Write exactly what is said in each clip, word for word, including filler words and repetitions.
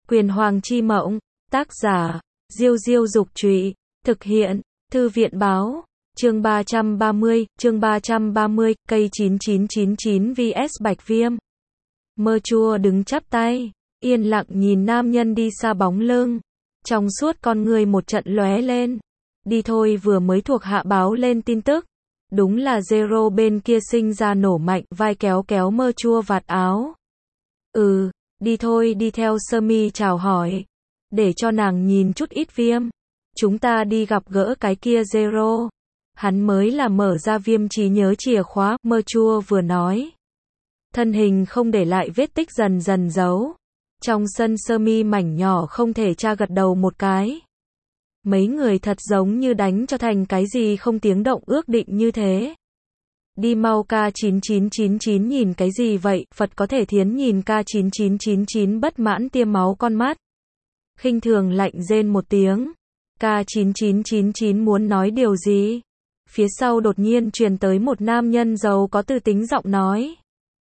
Quyền Hoàng Chi Mộng, tác giả, Diêu Diêu Dục Trụy, thực hiện, Thư viện Báo, chương ba trăm ba mươi, chương ba trăm ba mươi, cây chín chín chín chín vs Bạch Viêm. Mơ Chua đứng chắp tay, yên lặng nhìn nam nhân đi xa bóng lưng, trong suốt con người một trận lóe lên. Đi thôi, vừa mới thuộc hạ báo lên tin tức, đúng là Zero bên kia sinh ra nổ mạnh, vai kéo kéo Mơ Chua vạt áo. Ừ, đi thôi, đi theo Sơ Mi chào hỏi, để cho nàng nhìn chút ít Viêm. Chúng ta đi gặp gỡ cái kia Zero. Hắn mới là mở ra Viêm trí nhớ chìa khóa, Mơ Chua vừa nói. Thân hình không để lại vết tích dần dần giấu. Trong sân Sơ Mi mảnh nhỏ không thể tra gật đầu một cái. Mấy người thật giống như đánh cho thành cái gì không tiếng động ước định như thế. Đi mau, K chín chín chín chín nhìn cái gì vậy? Phật có thể thiến nhìn K chín chín chín chín bất mãn tiêm máu con mắt. Khinh thường lạnh rên một tiếng. K chín chín chín chín muốn nói điều gì? Phía sau đột nhiên truyền tới một nam nhân giàu có tư tính giọng nói.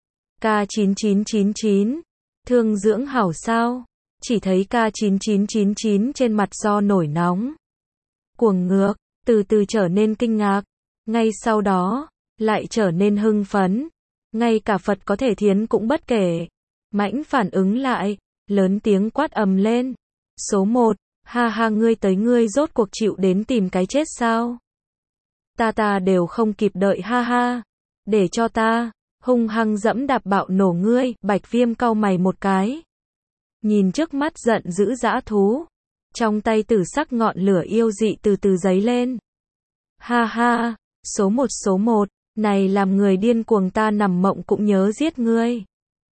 K chín chín chín chín, thương dưỡng hảo sao? Chỉ thấy K chín chín chín chín trên mặt do nổi nóng, cuồng ngược, từ từ trở nên kinh ngạc, ngay sau đó, lại trở nên hưng phấn. Ngay cả Phật có thể thiến cũng bất kể. Mãnh phản ứng lại, lớn tiếng quát ầm lên. Số một, ha ha, ngươi tới ngươi rốt cuộc chịu đến tìm cái chết sao? Ta ta đều không kịp đợi, ha ha. Để cho ta hung hăng dẫm đạp bạo nổ ngươi. Bạch Viêm cau mày một cái, nhìn trước mắt giận dữ dã thú, trong tay tử sắc ngọn lửa yêu dị từ từ giấy lên. Ha ha, số một số một, này làm người điên cuồng, ta nằm mộng cũng nhớ giết ngươi.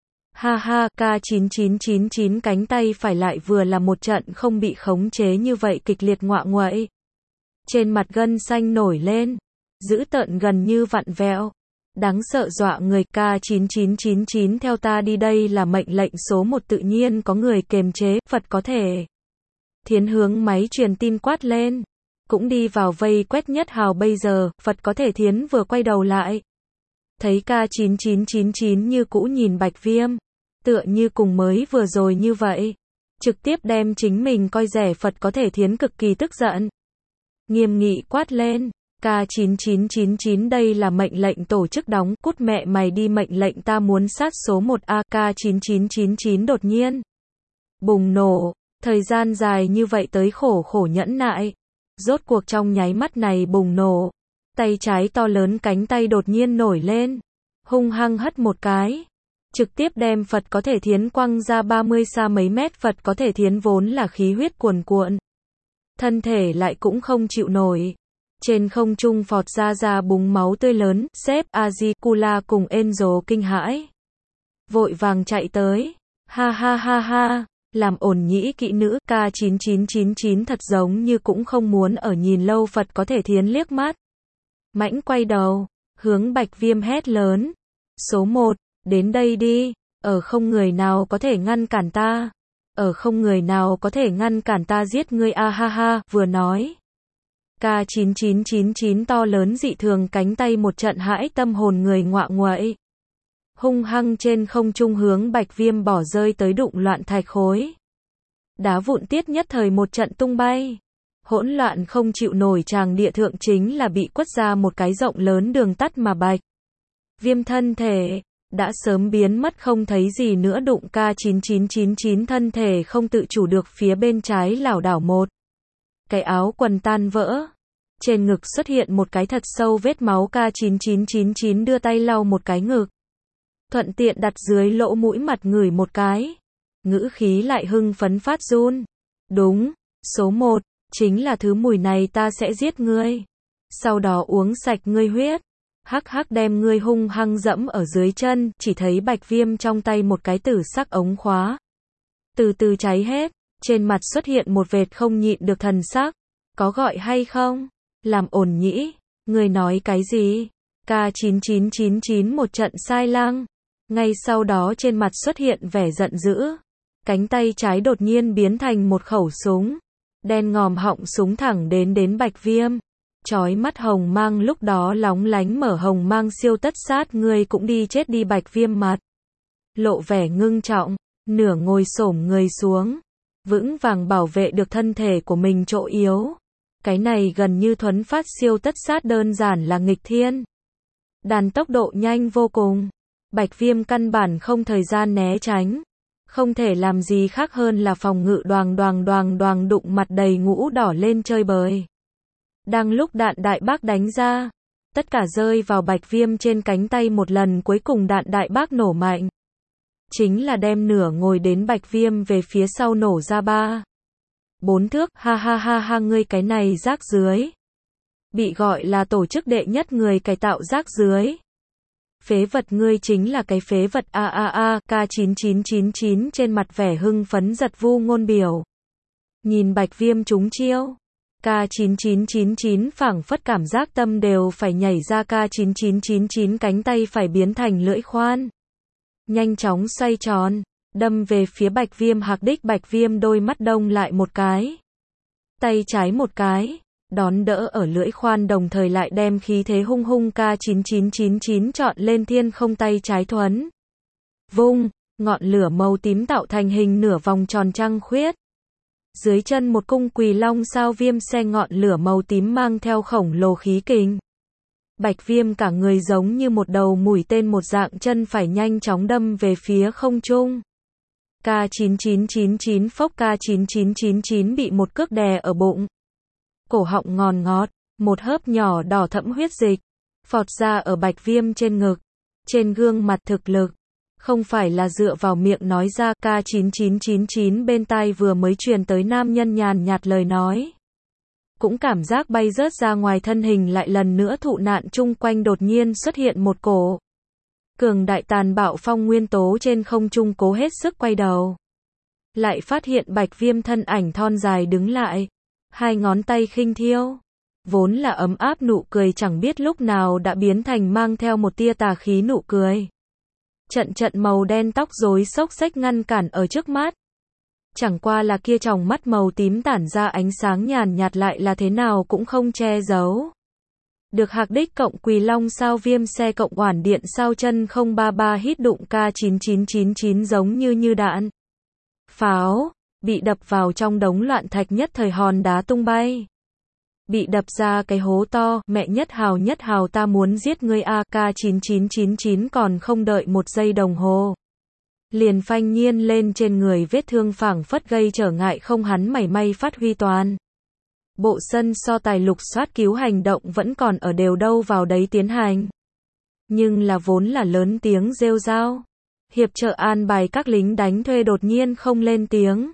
Ha ha, K chín chín chín chín cánh tay phải lại vừa là một trận không bị khống chế như vậy kịch liệt ngoạ nguậy. Trên mặt gân xanh nổi lên, dữ tợn gần như vặn vẹo, đáng sợ dọa người. K chín chín chín chín theo ta đi, đây là mệnh lệnh số một, tự nhiên có người kềm chế. Phật có thể thiến hướng máy truyền tin quát lên, cũng đi vào vây quét nhất hào. Bây giờ, Phật có thể thiến vừa quay đầu lại, thấy K chín chín chín chín như cũ nhìn Bạch Viêm, tựa như cùng mới vừa rồi như vậy, trực tiếp đem chính mình coi rẻ. Phật có thể thiến cực kỳ tức giận, nghiêm nghị quát lên. K chín chín chín chín, đây là mệnh lệnh tổ chức đóng, cút mẹ mày đi, mệnh lệnh ta muốn sát số một a. K chín chín chín chín đột nhiên bùng nổ, thời gian dài như vậy tới khổ khổ nhẫn nại, rốt cuộc trong nháy mắt này bùng nổ. Tay trái to lớn cánh tay đột nhiên nổi lên, hung hăng hất một cái, trực tiếp đem Phật có thể thiến quăng ra ba mươi xa mấy mét. Phật có thể thiến vốn là khí huyết cuồn cuộn, thân thể lại cũng không chịu nổi, trên không trung phọt ra ra búng máu tươi lớn. Sếp Azikula cùng Angel kinh hãi, vội vàng chạy tới. Ha ha ha ha, làm ổn nhĩ kỹ nữ. K chín chín chín chín thật giống như cũng không muốn ở nhìn lâu Phật có thể thiến liếc mắt, mãnh quay đầu, hướng Bạch Viêm hét lớn. Số một, đến đây đi, ở không người nào có thể ngăn cản ta, ở không người nào có thể ngăn cản ta giết ngươi a. Ha ha, vừa nói, K chín chín chín chín to lớn dị thường cánh tay một trận hãi tâm hồn người ngoạ nguậy, hung hăng trên không trung hướng Bạch Viêm bỏ rơi tới, đụng loạn thạch khối, đá vụn tiết nhất thời một trận tung bay, hỗn loạn không chịu nổi. Tràng địa thượng chính là bị quất ra một cái rộng lớn đường tắt, mà Bạch Viêm thân thể đã sớm biến mất không thấy gì nữa. Đụng K chín chín chín chín thân thể không tự chủ được phía bên trái lảo đảo một cái, áo quần tan vỡ, trên ngực xuất hiện một cái thật sâu vết máu. K chín chín chín chín đưa tay lau một cái ngực, thuận tiện đặt dưới lỗ mũi mặt ngửi một cái, ngữ khí lại hưng phấn phát run. Đúng, số một, chính là thứ mùi này, ta sẽ giết ngươi, sau đó uống sạch ngươi huyết, hắc hắc đem ngươi hung hăng dẫm ở dưới chân. Chỉ thấy Bạch Viêm trong tay một cái tử sắc ống khóa từ từ cháy hết, trên mặt xuất hiện một vệt không nhịn được thần sắc. Có gọi hay không? Làm ổn nhĩ, ngươi nói cái gì? K chín chín chín chín một trận sai lăng, ngay sau đó trên mặt xuất hiện vẻ giận dữ, cánh tay trái đột nhiên biến thành một khẩu súng, đen ngòm họng súng thẳng đến đến Bạch Viêm. Chói mắt hồng mang lúc đó lóng lánh mở, hồng mang siêu tất sát, ngươi cũng đi chết đi. Bạch Viêm mặt lộ vẻ ngưng trọng, nửa ngồi xổm người xuống, vững vàng bảo vệ được thân thể của mình chỗ yếu. Cái này gần như thuấn phát siêu tất sát, đơn giản là nghịch thiên. Đàn tốc độ nhanh vô cùng. Bạch Viêm căn bản không thời gian né tránh. Không thể làm gì khác hơn là phòng ngự đoàng đoàng đoàng đoàng đụng mặt đầy ngũ đỏ lên chơi bời. Đang lúc đạn đại bác đánh ra, tất cả rơi vào Bạch Viêm trên cánh tay một lần cuối cùng đạn đại bác nổ mạnh. Chính là đem nửa ngồi đến Bạch Viêm về phía sau nổ ra ba. Bốn thước, ha ha ha ha ngươi cái này rác dưới. Bị gọi là tổ chức đệ nhất người cải tạo rác dưới. Phế vật ngươi chính là cái phế vật a a a, K chín chín chín chín trên mặt vẻ hưng phấn giật vu ngôn biểu. Nhìn Bạch Viêm trúng chiêu. K chín chín chín chín phảng phất cảm giác tâm đều phải nhảy ra, K chín chín chín chín cánh tay phải biến thành lưỡi khoan. Nhanh chóng xoay tròn, đâm về phía Bạch Viêm hạc đích. Bạch Viêm đôi mắt đông lại một cái. Tay trái một cái, đón đỡ ở lưỡi khoan đồng thời lại đem khí thế hung hung K chín chín chín chín chọn lên thiên không, tay trái thuấn. Vung, ngọn lửa màu tím tạo thành hình nửa vòng tròn trăng khuyết. Dưới chân một cung Quỳ Long sao viêm xe ngọn lửa màu tím mang theo khổng lồ khí kình. Bạch Viêm cả người giống như một đầu mũi tên một dạng, chân phải nhanh chóng đâm về phía không trung. K chín chín chín chín phốc, K chín chín chín chín bị một cước đè ở bụng. Cổ họng ngòn ngọt, một hớp nhỏ đỏ thẫm huyết dịch phọt ra ở Bạch Viêm trên ngực. Trên gương mặt thực lực, không phải là dựa vào miệng nói ra. K chín chín chín chín bên tai vừa mới truyền tới nam nhân nhàn nhạt lời nói. Cũng cảm giác bay rớt ra ngoài, thân hình lại lần nữa thụ nạn, chung quanh đột nhiên xuất hiện một cổ cường đại tàn bạo phong nguyên tố trên không trung, cố hết sức quay đầu. Lại phát hiện Bạch Viêm thân ảnh thon dài đứng lại, hai ngón tay khinh thiêu. Vốn là ấm áp nụ cười chẳng biết lúc nào đã biến thành mang theo một tia tà khí nụ cười. Trận trận màu đen tóc rối xốc xếch ngăn cản ở trước mắt. Chẳng qua là kia tròng mắt màu tím tản ra ánh sáng nhàn nhạt lại là thế nào cũng không che giấu. Được hạc đích cộng Quỳ Long sao viêm xe cộng Oản Điện sao chân không ba ba hít đụng K chín chín chín chín giống như như đạn pháo, bị đập vào trong đống loạn thạch, nhất thời hòn đá tung bay. Bị đập ra cái hố to, mẹ nhất hào nhất hào ta muốn giết ngươi a. K chín chín chín chín còn không đợi một giây đồng hồ. Liền phanh nhiên lên trên người, vết thương phảng phất gây trở ngại không hắn mảy may phát huy toàn. Bộ sân so tài lục soát cứu hành động vẫn còn ở đều đâu vào đấy tiến hành. Nhưng là vốn là lớn tiếng rêu rao. Hiệp trợ an bài các lính đánh thuê đột nhiên không lên tiếng.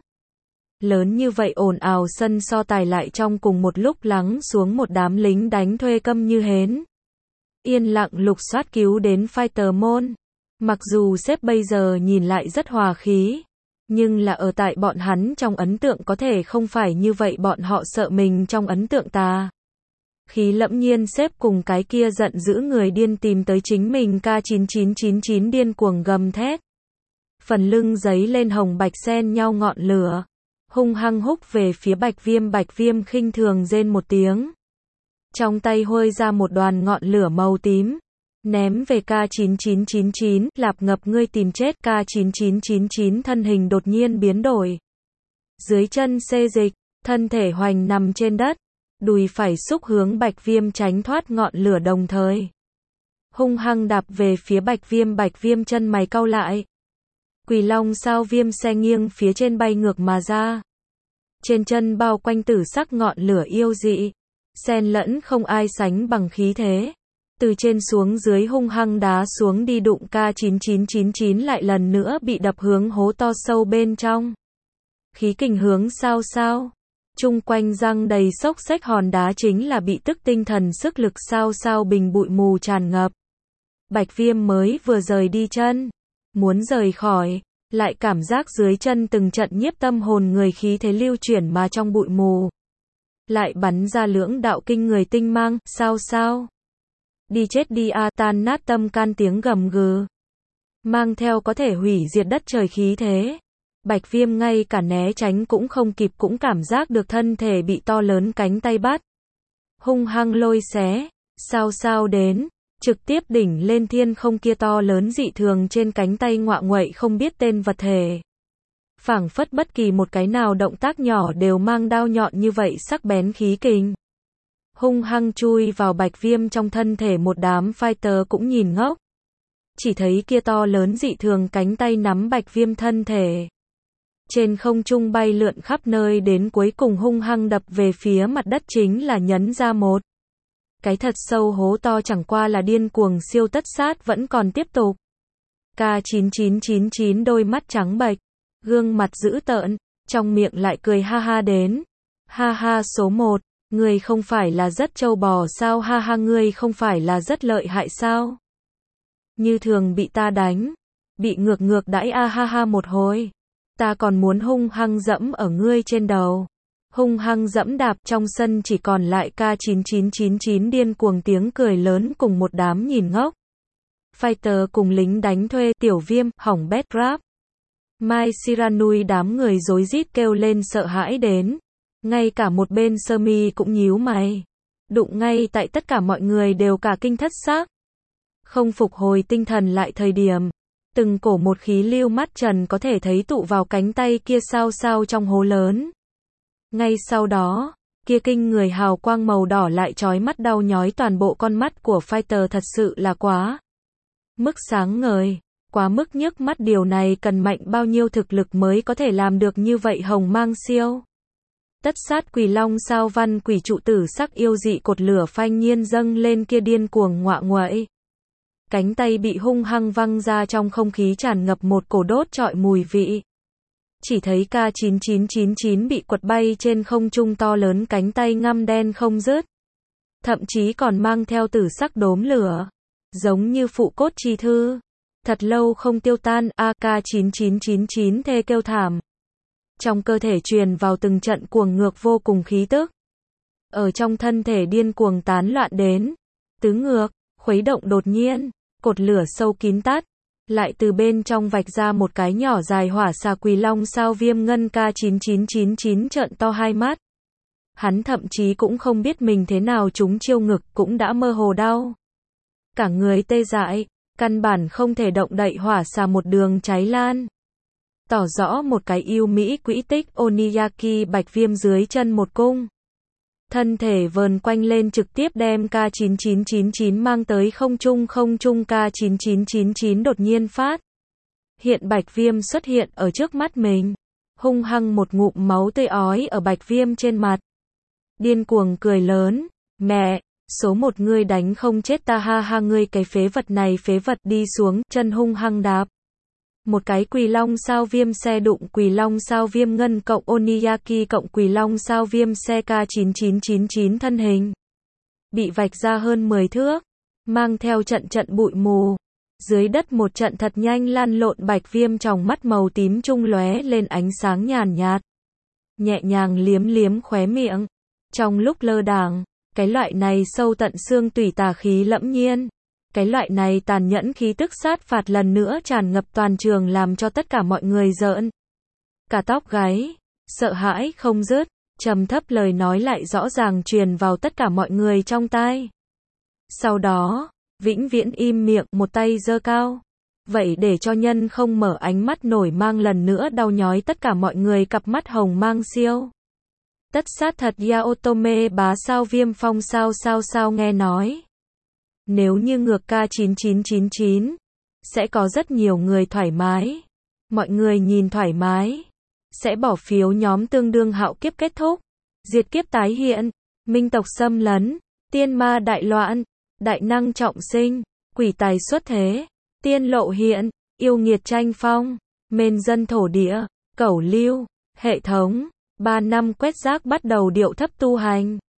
Lớn như vậy ồn ào sân so tài lại trong cùng một lúc lắng xuống một đám lính đánh thuê câm như hến. Yên lặng lục soát cứu đến fighter môn. Mặc dù sếp bây giờ nhìn lại rất hòa khí, nhưng là ở tại bọn hắn trong ấn tượng có thể không phải như vậy, bọn họ sợ mình trong ấn tượng tà khí lẫm nhiên sếp cùng cái kia giận dữ người điên tìm tới chính mình. K chín chín chín chín điên cuồng gầm thét. Phần lưng giấy lên hồng bạch xen nhau ngọn lửa, hung hăng húc về phía Bạch Viêm. Bạch Viêm khinh thường rên một tiếng. Trong tay huôi ra một đoàn ngọn lửa màu tím. Ném về K chín chín chín chín, lạp ngập ngươi tìm chết. K chín chín chín chín thân hình đột nhiên biến đổi. Dưới chân xê dịch, thân thể hoành nằm trên đất. Đùi phải xúc hướng Bạch Viêm tránh thoát ngọn lửa đồng thời. Hung hăng đạp về phía Bạch Viêm. Bạch Viêm chân mày cau lại. Quỳ Long sao viêm xe nghiêng phía trên bay ngược mà ra. Trên chân bao quanh tử sắc ngọn lửa yêu dị. Xen lẫn không ai sánh bằng khí thế. Từ trên xuống dưới hung hăng đá xuống đi, đụng K chín chín chín chín lại lần nữa bị đập hướng hố to sâu bên trong. Khí kình hướng sao sao. Chung quanh răng đầy xốc xếch hòn đá chính là bị tức tinh thần sức lực sao sao bình bụi mù tràn ngập. Bạch Viêm mới vừa rời đi chân, muốn rời khỏi, lại cảm giác dưới chân từng trận nhiếp tâm hồn người khí thế lưu chuyển mà trong bụi mù. Lại bắn ra lưỡng đạo kinh người tinh mang, sao sao. Đi chết đi a, tan nát tâm can tiếng gầm gừ. Mang theo có thể hủy diệt đất trời khí thế. Bạch Viêm ngay cả né tránh cũng không kịp, cũng cảm giác được thân thể bị to lớn cánh tay bắt. Hung hăng lôi xé, sao sao đến, trực tiếp đỉnh lên thiên không kia to lớn dị thường trên cánh tay ngoạ nguậy không biết tên vật thể. phảng phất bất kỳ một cái nào động tác nhỏ đều mang đao nhọn như vậy sắc bén khí kình. Hung hăng chui vào Bạch Viêm trong thân thể một đám fighter cũng nhìn ngốc. Chỉ thấy kia to lớn dị thường cánh tay nắm Bạch Viêm thân thể. Trên không trung bay lượn khắp nơi đến cuối cùng hung hăng đập về phía mặt đất chính là nhấn ra một. Cái thật sâu hố to chẳng qua là điên cuồng siêu tất sát vẫn còn tiếp tục. K chín chín chín chín đôi mắt trắng bệch, gương mặt dữ tợn, trong miệng lại cười ha ha đến. Ha ha số một, ngươi không phải là rất trâu bò sao, ha ha ngươi không phải là rất lợi hại sao? Như thường bị ta đánh, bị ngược ngược đãi a ha ha một hồi. Ta còn muốn hung hăng dẫm ở ngươi trên đầu. Hung hăng dẫm đạp, trong sân chỉ còn lại K chín chín chín chín điên cuồng tiếng cười lớn cùng một đám nhìn ngốc. Fighter cùng lính đánh thuê, Tiểu Viêm, hỏng bét rap. Mai Shiranui đám người rối rít kêu lên sợ hãi đến. Ngay cả một bên Sơ Mi cũng nhíu mày. Đụng ngay tại tất cả mọi người đều cả kinh thất xác. Không phục hồi tinh thần lại thời điểm. Từng cổ một khí lưu mắt trần có thể thấy tụ vào cánh tay kia sao sao trong hố lớn. Ngay sau đó, kia kinh người hào quang màu đỏ lại chói mắt đau nhói toàn bộ con mắt của fighter thật sự là quá mức sáng ngời, quá mức nhức mắt, điều này cần mạnh bao nhiêu thực lực mới có thể làm được như vậy. Hồng Mang Siêu Tất Sát Quỷ Long Sao Văn Quỷ Trụ Tử Sắc yêu dị cột lửa phanh nhiên dâng lên kia điên cuồng ngọa nguậy. Cánh tay bị hung hăng văng ra, trong không khí tràn ngập một cổ đốt trọi mùi vị. Chỉ thấy K chín chín chín chín bị quật bay trên không trung, to lớn cánh tay ngăm đen không dứt. Thậm chí còn mang theo tử sắc đốm lửa. Giống như phụ cốt chi thư. Thật lâu không tiêu tan, A K chín chín chín chín thê kêu thảm. Trong cơ thể truyền vào từng trận cuồng ngược vô cùng khí tức. Ở trong thân thể điên cuồng tán loạn đến. Tứ ngược, khuấy động đột nhiên. Cột lửa sâu kín tắt. Lại từ bên trong vạch ra một cái nhỏ dài hỏa xà Quỷ Long Sao Viêm Ngân. K chín chín chín chín trợn to hai mắt. Hắn thậm chí cũng không biết mình thế nào trúng chiêu ngực, cũng đã mơ hồ đau. Cả người tê dại, căn bản không thể động đậy, hỏa xà một đường cháy lan. Tỏ rõ một cái yêu mỹ quỹ tích Oniyaki. Bạch Viêm dưới chân một cung. Thân thể vờn quanh lên trực tiếp đem K chín chín chín chín mang tới không trung. Không trung K chín chín chín chín đột nhiên phát hiện Bạch Viêm xuất hiện ở trước mắt mình. Hung hăng một ngụm máu tươi ói ở Bạch Viêm trên mặt. Điên cuồng cười lớn. Mẹ, số một ngươi đánh không chết ta, ha ha ngươi cái phế vật này, phế vật, đi xuống, chân hung hăng đạp. Một cái Quỷ Long Sao Viêm xe đụng Quỷ Long Sao Viêm Ngân cộng Oniyaki cộng Quỷ Long Sao Viêm xe. K chín chín chín chín thân hình bị vạch ra hơn mười thước, mang theo trận trận bụi mù. Dưới đất một trận thật nhanh lăn lộn. Bạch Viêm trong mắt màu tím trung lóe lên ánh sáng nhàn nhạt. Nhẹ nhàng liếm liếm khóe miệng. Trong lúc lơ đãng, cái loại này sâu tận xương tủy tà khí lẫm nhiên. Cái loại này tàn nhẫn khí tức sát phạt lần nữa tràn ngập toàn trường, làm cho tất cả mọi người rợn cả tóc gáy, sợ hãi không dứt. Trầm thấp lời nói lại rõ ràng truyền vào tất cả mọi người trong tai. Sau đó, vĩnh viễn im miệng, một tay giơ cao. Vậy để cho nhân không mở ánh mắt nổi mang lần nữa đau nhói tất cả mọi người. Cặp mắt Hồng Mang Siêu Tất Sát thật Yaotome bá Sao Viêm Phong sao sao sao nghe nói. Nếu như ngược K chín chín chín chín, sẽ có rất nhiều người thoải mái. Mọi người nhìn thoải mái, sẽ bỏ phiếu nhóm tương đương hạo kiếp kết thúc, diệt kiếp tái hiện, minh tộc xâm lấn, tiên ma đại loạn, đại năng trọng sinh, quỷ tài xuất thế, tiên lộ hiện, yêu nghiệt tranh phong, mên dân thổ địa, cẩu lưu, hệ thống, ba năm quét rác bắt đầu điệu thấp tu hành.